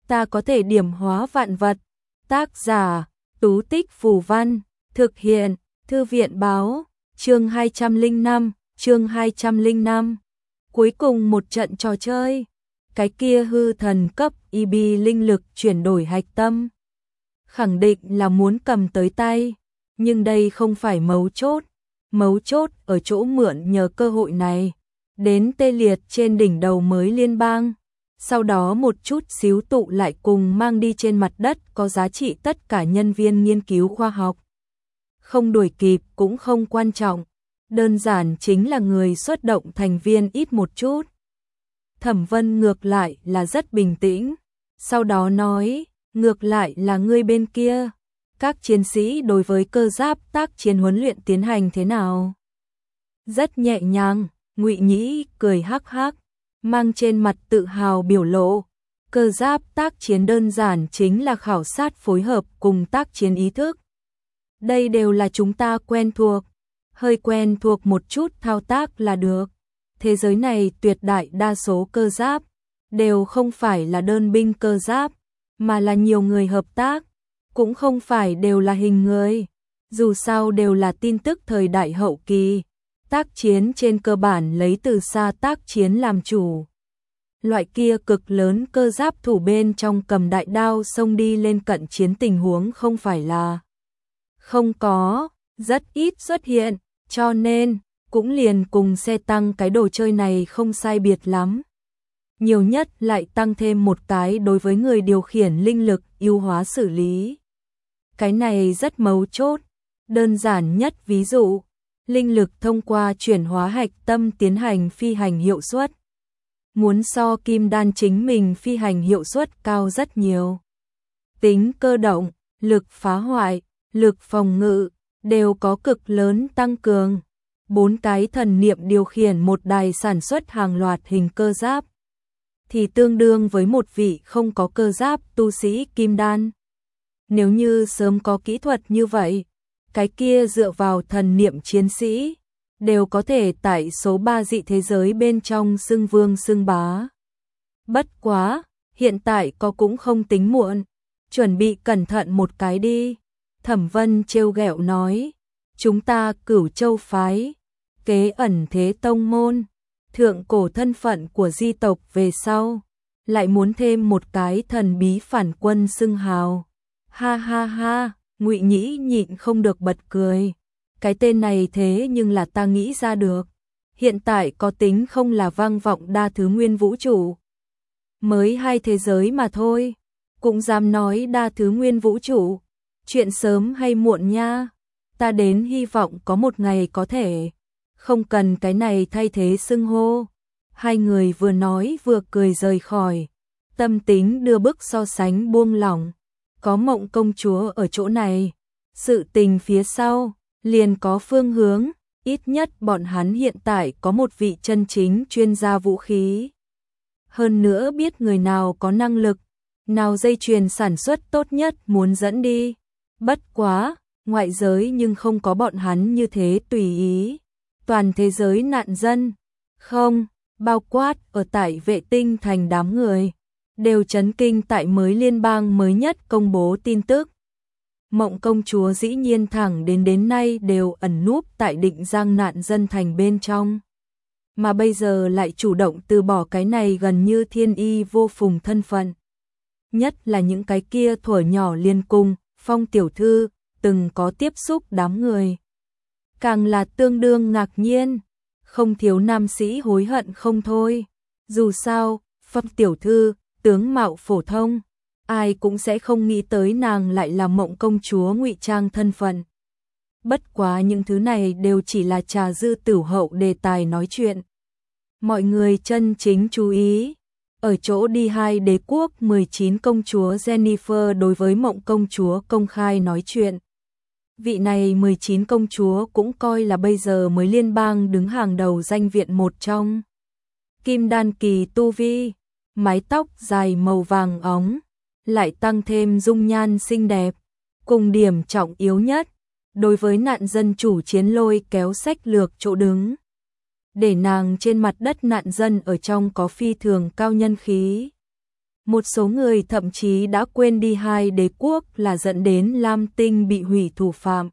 ta có thể điểm hóa vạn vật. Tác giả, Tú Tích Phù Văn, thực hiện, Thư viện Báo, chương 205. Cuối cùng một trận trò chơi, cái kia hư thần cấp EB linh lực chuyển đổi hạch tâm. Khẳng định là muốn cầm tới tay, nhưng đây không phải mấu chốt ở chỗ mượn nhờ cơ hội này, đến tê liệt trên đỉnh đầu mới liên bang, sau đó một chút xíu tụ lại cùng mang đi trên mặt đất có giá trị tất cả nhân viên nghiên cứu khoa học. Không đuổi kịp cũng không quan trọng, đơn giản chính là người xuất động thành viên ít một chút. Thẩm Vân ngược lại là rất bình tĩnh, sau đó nói, ngược lại là ngươi bên kia, các chiến sĩ đối với cơ giáp tác chiến huấn luyện tiến hành thế nào? Rất nhẹ nhàng, Ngụy Nhĩ cười hắc hắc, mang trên mặt tự hào biểu lộ. Cơ giáp tác chiến đơn giản chính là khảo sát phối hợp cùng tác chiến ý thức. Đây đều là chúng ta quen thuộc, hơi quen thuộc một chút thao tác là được. Thế giới này tuyệt đại đa số cơ giáp đều không phải là đơn binh cơ giáp, mà là nhiều người hợp tác, cũng không phải đều là hình người. Dù sao đều là tin tức thời đại hậu kỳ, tác chiến trên cơ bản lấy từ xa tác chiến làm chủ. Loại kia cực lớn cơ giáp thủ bên trong cầm đại đao xông đi lên cận chiến tình huống không phải là không có, rất ít xuất hiện, cho nên cũng liền cùng xe tăng cái đồ chơi này không sai biệt lắm. Nhiều nhất lại tăng thêm một cái đối với người điều khiển linh lực ưu hóa xử lý. Cái này rất mấu chốt, đơn giản nhất ví dụ, linh lực thông qua chuyển hóa hạch tâm tiến hành phi hành hiệu suất. Muốn so kim đan chính mình phi hành hiệu suất cao rất nhiều. Tính cơ động, lực phá hoại, lực phòng ngự, đều có cực lớn tăng cường. 4 cái thần niệm điều khiển một đài sản xuất hàng loạt hình cơ giáp, thì tương đương với một vị không có cơ giáp tu sĩ kim đan. Nếu như sớm có kỹ thuật như vậy, cái kia dựa vào thần niệm chiến sĩ, đều có thể tại số 3 dị thế giới bên trong xưng vương xưng bá. Bất quá, hiện tại có cũng không tính muộn, chuẩn bị cẩn thận một cái đi. Thẩm Vân trêu ghẹo nói, chúng ta Cửu Châu phái, kế ẩn thế tông môn, thượng cổ thân phận của di tộc về sau, lại muốn thêm một cái thần bí phản quân xưng hào. Ha ha ha, Ngụy Nhĩ nhịn không được bật cười. Cái tên này thế nhưng là ta nghĩ ra được. Hiện tại có tính không là vang vọng đa thứ nguyên vũ trụ. Mới 2 thế giới mà thôi, cũng dám nói đa thứ nguyên vũ trụ. Chuyện sớm hay muộn nha, ta đến hy vọng có một ngày có thể. Không cần cái này thay thế xưng hô. Hai người vừa nói vừa cười rời khỏi. Tâm tính đưa bức so sánh buông lỏng. Có Mộng công chúa ở chỗ này, sự tình phía sau liền có phương hướng, ít nhất bọn hắn hiện tại có một vị chân chính chuyên gia vũ khí. Hơn nữa biết người nào có năng lực, nào dây chuyền sản xuất tốt nhất muốn dẫn đi. Bất quá, ngoại giới nhưng không có bọn hắn như thế tùy ý. Toàn thế giới nạn dân, không, bao quát ở tại vệ tinh thành đám người, đều chấn kinh tại mới liên bang mới nhất công bố tin tức. Mộng công chúa dĩ nhiên thẳng đến nay đều ẩn núp tại Định Giang nạn dân thành bên trong. Mà bây giờ lại chủ động từ bỏ cái này gần như thiên y vô phùng thân phận. Nhất là những cái kia thuở nhỏ liên cung, Phong tiểu thư, từng có tiếp xúc đám người. Càng là tương đương ngạc nhiên, không thiếu nam sĩ hối hận không thôi. Dù sao, Phong tiểu thư, tướng mạo phổ thông, ai cũng sẽ không nghĩ tới nàng lại là Mộng công chúa ngụy trang thân phận. Bất quá những thứ này đều chỉ là trà dư tửu hậu đề tài nói chuyện. Mọi người chân chính chú ý, ở chỗ đi hai đế quốc 19 công chúa Jennifer đối với Mộng công chúa công khai nói chuyện. Vị này 19 công chúa cũng coi là bây giờ mới liên bang đứng hàng đầu danh viện một trong. Kim đan kỳ tu vi, mái tóc dài màu vàng óng, lại tăng thêm dung nhan xinh đẹp, cùng điểm trọng yếu nhất, đối với nạn dân chủ chiến lôi kéo sách lược chỗ đứng. Để nàng trên mặt đất nạn dân ở trong có phi thường cao nhân khí. Một số người thậm chí đã quên đi hai đế quốc là dẫn đến Lam Tinh bị hủy thủ phạm.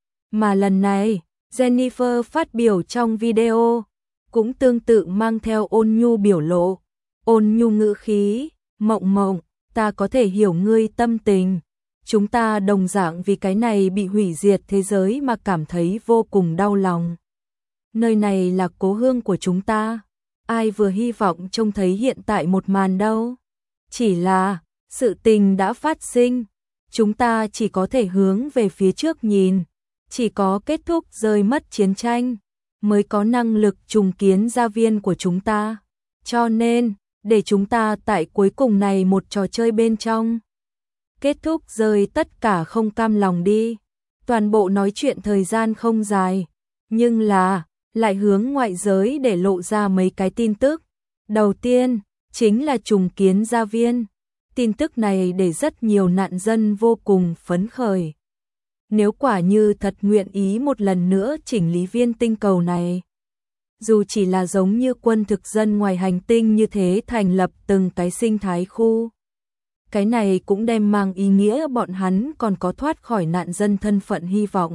Mà lần này, Jennifer phát biểu trong video, cũng tương tự mang theo ôn nhu biểu lộ, ôn nhu ngữ khí, Mộng Mộng, ta có thể hiểu ngươi tâm tình. Chúng ta đồng dạng vì cái này bị hủy diệt thế giới mà cảm thấy vô cùng đau lòng. Nơi này là cố hương của chúng ta. Ai vừa hy vọng trông thấy hiện tại một màn đâu. Chỉ là, sự tình đã phát sinh. Chúng ta chỉ có thể hướng về phía trước nhìn. Chỉ có kết thúc rơi mất chiến tranh, mới có năng lực trùng kiến gia viên của chúng ta. Cho nên, để chúng ta tại cuối cùng này một trò chơi bên trong. Kết thúc rơi tất cả không cam lòng đi. Toàn bộ nói chuyện thời gian không dài, nhưng là lại hướng ngoại giới để lộ ra mấy cái tin tức. Đầu tiên, chính là trùng kiến gia viên. Tin tức này để rất nhiều nạn dân vô cùng phấn khởi. Nếu quả như thật nguyện ý một lần nữa chỉnh lý viên tinh cầu này, dù chỉ là giống như quân thực dân ngoài hành tinh như thế thành lập từng cái sinh thái khu, cái này cũng đem mang ý nghĩa bọn hắn còn có thoát khỏi nạn dân thân phận hy vọng.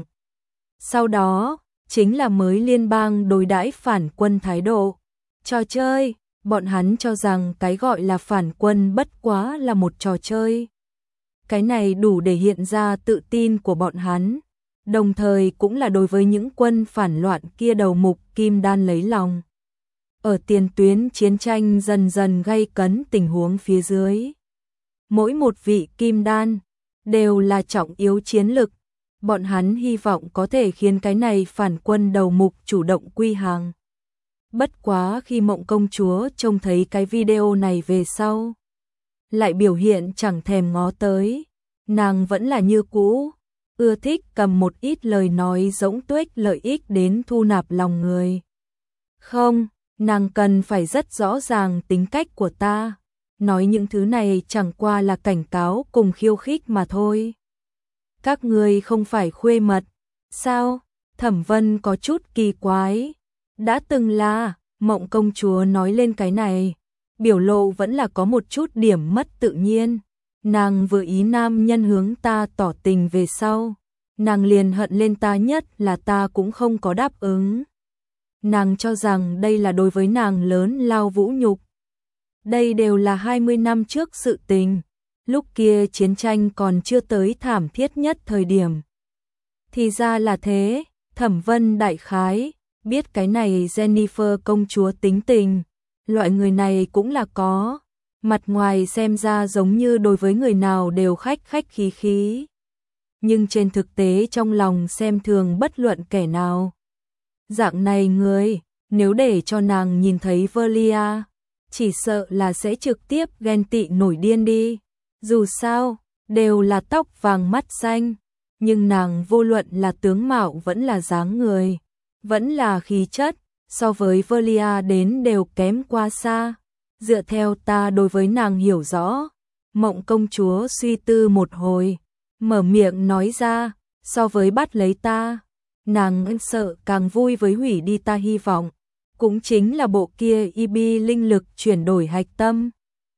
Sau đó, chính là mới liên bang đối đãi phản quân thái độ. Trò chơi, bọn hắn cho rằng cái gọi là phản quân bất quá là một trò chơi. Cái này đủ để hiện ra tự tin của bọn hắn, đồng thời cũng là đối với những quân phản loạn kia đầu mục kim đan lấy lòng. Ở tiền tuyến chiến tranh dần dần gay cấn tình huống phía dưới, mỗi một vị kim đan đều là trọng yếu chiến lực. Bọn hắn hy vọng có thể khiến cái này phản quân đầu mục chủ động quy hàng. Bất quá khi Mộng công chúa trông thấy cái video này về sau, lại biểu hiện chẳng thèm ngó tới. Nàng vẫn là như cũ, ưa thích cầm một ít lời nói rỗng tuếch lợi ích đến thu nạp lòng người. Không, nàng cần phải rất rõ ràng tính cách của ta. Nói những thứ này chẳng qua là cảnh cáo cùng khiêu khích mà thôi. Các ngươi không phải khuê mật, sao? Thẩm Vân có chút kỳ quái. Đã từng là, Mộng công chúa nói lên cái này, biểu lộ vẫn là có một chút điểm mất tự nhiên. Nàng vừa ý nam nhân hướng ta tỏ tình về sau, nàng liền hận lên ta, nhất là ta cũng không có đáp ứng. Nàng cho rằng đây là đối với nàng lớn lao vũ nhục. Đây đều là 20 năm trước sự tình, lúc kia chiến tranh còn chưa tới thảm thiết nhất thời điểm. Thì ra là thế, Thẩm Vân đại khái biết cái này Jennifer công chúa tính tình, loại người này cũng là có. Mặt ngoài xem ra giống như đối với người nào đều khách khách khí khí, nhưng trên thực tế trong lòng xem thường bất luận kẻ nào. Dạng này người, nếu để cho nàng nhìn thấy Velia, chỉ sợ là sẽ trực tiếp ghen tị nổi điên đi. Dù sao, đều là tóc vàng mắt xanh, nhưng nàng vô luận là tướng mạo vẫn là dáng người, vẫn là khí chất, so với Velia đến đều kém quá xa. Dựa theo ta đối với nàng hiểu rõ, Mộng công chúa suy tư một hồi, mở miệng nói ra, so với bắt lấy ta, nàng sợ càng vui với hủy đi ta hy vọng, cũng chính là bộ kia IB linh lực chuyển đổi hạch tâm.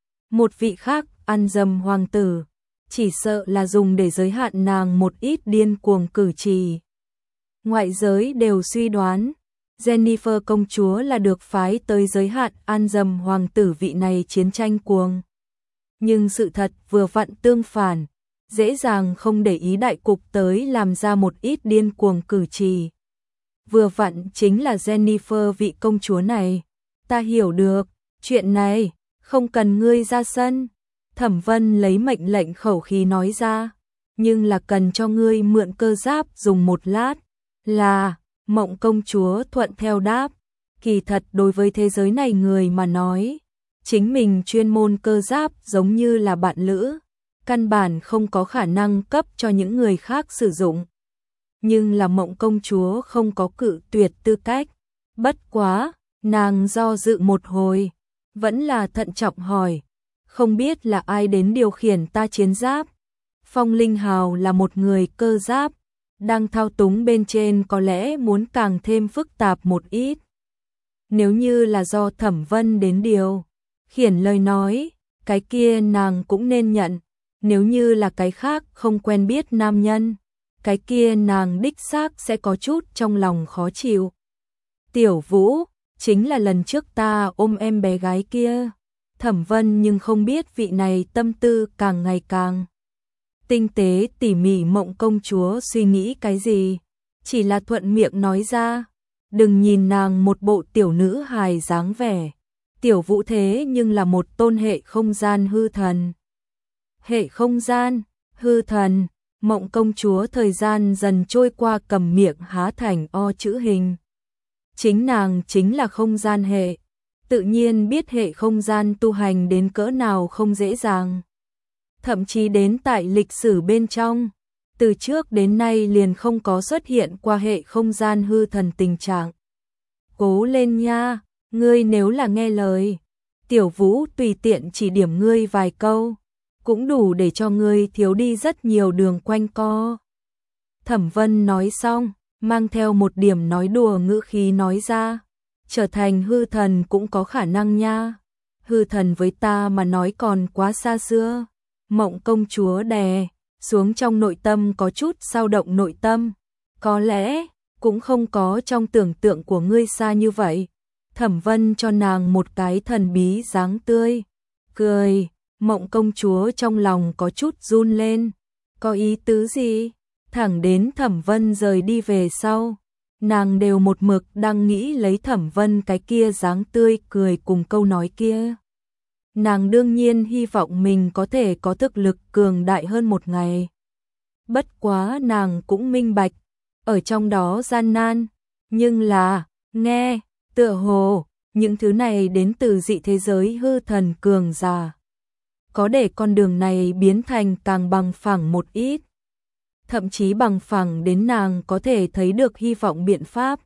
Một vị khác, ăn dâm hoàng tử, chỉ sợ là dùng để giới hạn nàng một ít điên cuồng cử chỉ. Ngoại giới đều suy đoán, Jennifer công chúa là được phái tới giới hạn an dâm hoàng tử vị này chiến tranh cuồng. Nhưng sự thật vừa vặn tương phản, dễ dàng không để ý đại cục tới làm ra một ít điên cuồng cử chỉ. Vừa vặn chính là Jennifer vị công chúa này. Ta hiểu được, chuyện này, không cần ngươi ra sân. Thẩm Vân lấy mệnh lệnh khẩu khí nói ra, nhưng là cần cho ngươi mượn cơ giáp dùng một lát. Là, Mộng công chúa thuận theo đáp, kỳ thật đối với thế giới này người mà nói, chính mình chuyên môn cơ giáp giống như là bạn lữ, căn bản không có khả năng cấp cho những người khác sử dụng. Nhưng là Mộng công chúa không có cự tuyệt tư cách, bất quá, nàng do dự một hồi, vẫn là thận trọng hỏi, không biết là ai đến điều khiển ta chiến giáp. Phong Linh Hào là một người cơ giáp, đang thao túng bên trên có lẽ muốn càng thêm phức tạp một ít. Nếu như là do Thẩm Vân đến điều khiển lời nói, cái kia nàng cũng nên nhận, nếu như là cái khác không quen biết nam nhân, cái kia nàng đích xác sẽ có chút trong lòng khó chịu. Tiểu Vũ, chính là lần trước ta ôm em bé gái kia. Thẩm Vân nhưng không biết vị này tâm tư càng ngày càng tinh tế tỉ mỉ. Mộng công chúa suy nghĩ cái gì, chỉ là thuận miệng nói ra, đừng nhìn nàng một bộ tiểu nữ hài dáng vẻ. Tiểu Vũ thế nhưng là một tôn hệ không gian hư thần. Hệ không gian, hư thần. Mộng công chúa thời gian dần trôi qua cầm miệng há thành O chữ hình. Chính nàng chính là không gian hệ, tự nhiên biết hệ không gian tu hành đến cỡ nào không dễ dàng. Thậm chí đến tại lịch sử bên trong, từ trước đến nay liền không có xuất hiện qua hệ không gian hư thần tình trạng. Cố lên nha, ngươi nếu là nghe lời, Tiểu Vũ tùy tiện chỉ điểm ngươi vài câu, cũng đủ để cho ngươi thiếu đi rất nhiều đường quanh co. Thẩm Vân nói xong, mang theo một điểm nói đùa ngữ khí nói ra, trở thành hư thần cũng có khả năng nha. Hư thần với ta mà nói còn quá xa xưa. Mộng công chúa đè xuống trong nội tâm có chút dao động nội tâm, có lẽ cũng không có trong tưởng tượng của ngươi xa như vậy. Thẩm Vân cho nàng một cái thần bí dáng tươi cười. Mộng công chúa trong lòng có chút run lên, có ý tứ gì? Thẳng đến Thẩm Vân rời đi về sau, nàng đều một mực đang nghĩ lấy Thẩm Vân cái kia dáng tươi cười cùng câu nói kia. Nàng đương nhiên hy vọng mình có thể có thực lực cường đại hơn một ngày. Bất quá nàng cũng minh bạch, ở trong đó gian nan, nhưng là, nghe, tựa hồ, những thứ này đến từ dị thế giới hư thần cường giả. Có để con đường này biến thành càng bằng phẳng một ít. Thậm chí bằng phẳng đến nàng có thể thấy được hy vọng biện pháp.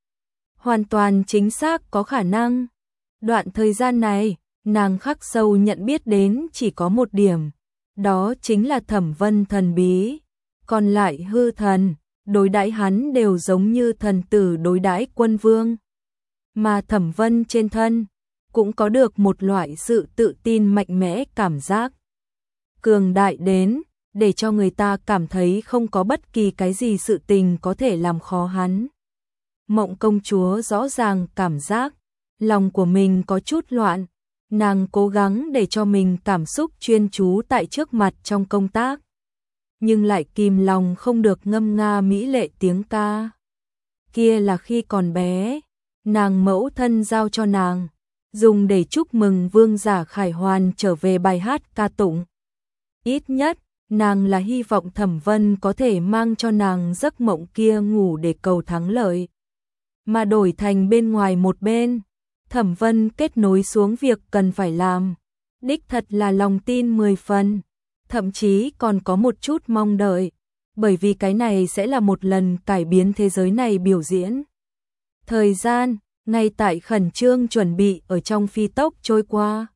Hoàn toàn chính xác có khả năng. Đoạn thời gian này, nàng khắc sâu nhận biết đến chỉ có một điểm. Đó chính là Thẩm Vân thần bí. Còn lại hư thần, đối đãi hắn đều giống như thần tử đối đãi quân vương. Mà Thẩm Vân trên thân cũng có được một loại sự tự tin mạnh mẽ, cảm giác cường đại đến để cho người ta cảm thấy không có bất kỳ cái gì sự tình có thể làm khó hắn. Mộng công chúa rõ ràng cảm giác lòng của mình có chút loạn, nàng cố gắng để cho mình cảm xúc chuyên chú tại trước mặt trong công tác, nhưng lại kìm lòng không được ngâm nga mỹ lệ tiếng ca. Kia là khi còn bé, nàng mẫu thân giao cho nàng, dùng để chúc mừng vương giả khải hoàn trở về bài hát ca tụng. Ít nhất, nàng là hy vọng Thẩm Vân có thể mang cho nàng giấc mộng kia ngủ để cầu thắng lợi. Mà đổi thành bên ngoài một bên, Thẩm Vân kết nối xuống việc cần phải làm. Đích thật là lòng tin 10 phần, thậm chí còn có một chút mong đợi, bởi vì cái này sẽ là một lần cải biến thế giới này biểu diễn. Thời gian, ngay tại khẩn trương chuẩn bị ở trong phi tốc trôi qua.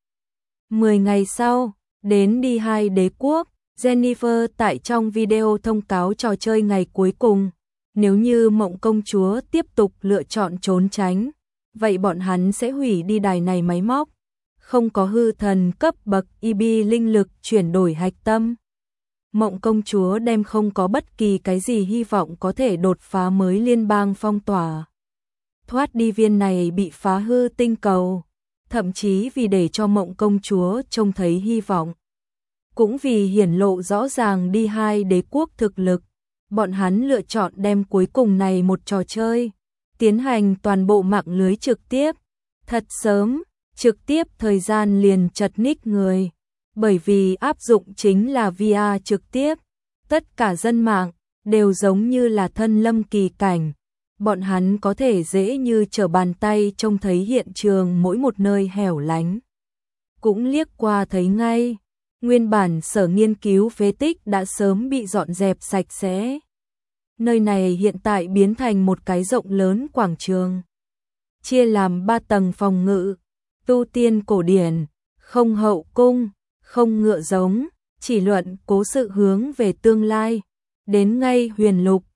10 ngày sau, đến đi hai đế quốc, Jennifer tại trong video thông cáo trò chơi ngày cuối cùng. Nếu như Mộng công chúa tiếp tục lựa chọn trốn tránh, vậy bọn hắn sẽ hủy đi đài này máy móc. Không có hư thần cấp bậc EB linh lực chuyển đổi hạch tâm. Mộng công chúa đem không có bất kỳ cái gì hy vọng có thể đột phá mới liên bang phong tỏa. Thoát đi viên này bị phá hư tinh cầu, thậm chí vì để cho Mộng công chúa trông thấy hy vọng. Cũng vì hiển lộ rõ ràng đi hai đế quốc thực lực, bọn hắn lựa chọn đem cuối cùng này một trò chơi, tiến hành toàn bộ mạng lưới trực tiếp. Thật sớm, trực tiếp thời gian liền chật ních người, bởi vì áp dụng chính là VR trực tiếp. Tất cả dân mạng đều giống như là thân lâm kỳ cảnh, bọn hắn có thể dễ như trở bàn tay trông thấy hiện trường mỗi một nơi hẻo lánh. Cũng liếc qua thấy ngay, nguyên bản sở nghiên cứu phế tích đã sớm bị dọn dẹp sạch sẽ. Nơi này hiện tại biến thành một cái rộng lớn quảng trường, chia làm 3 tầng phòng ngự, tu tiên cổ điển, không hậu cung, không ngựa giống, chỉ luận cố sự hướng về tương lai, đến ngay huyền lục,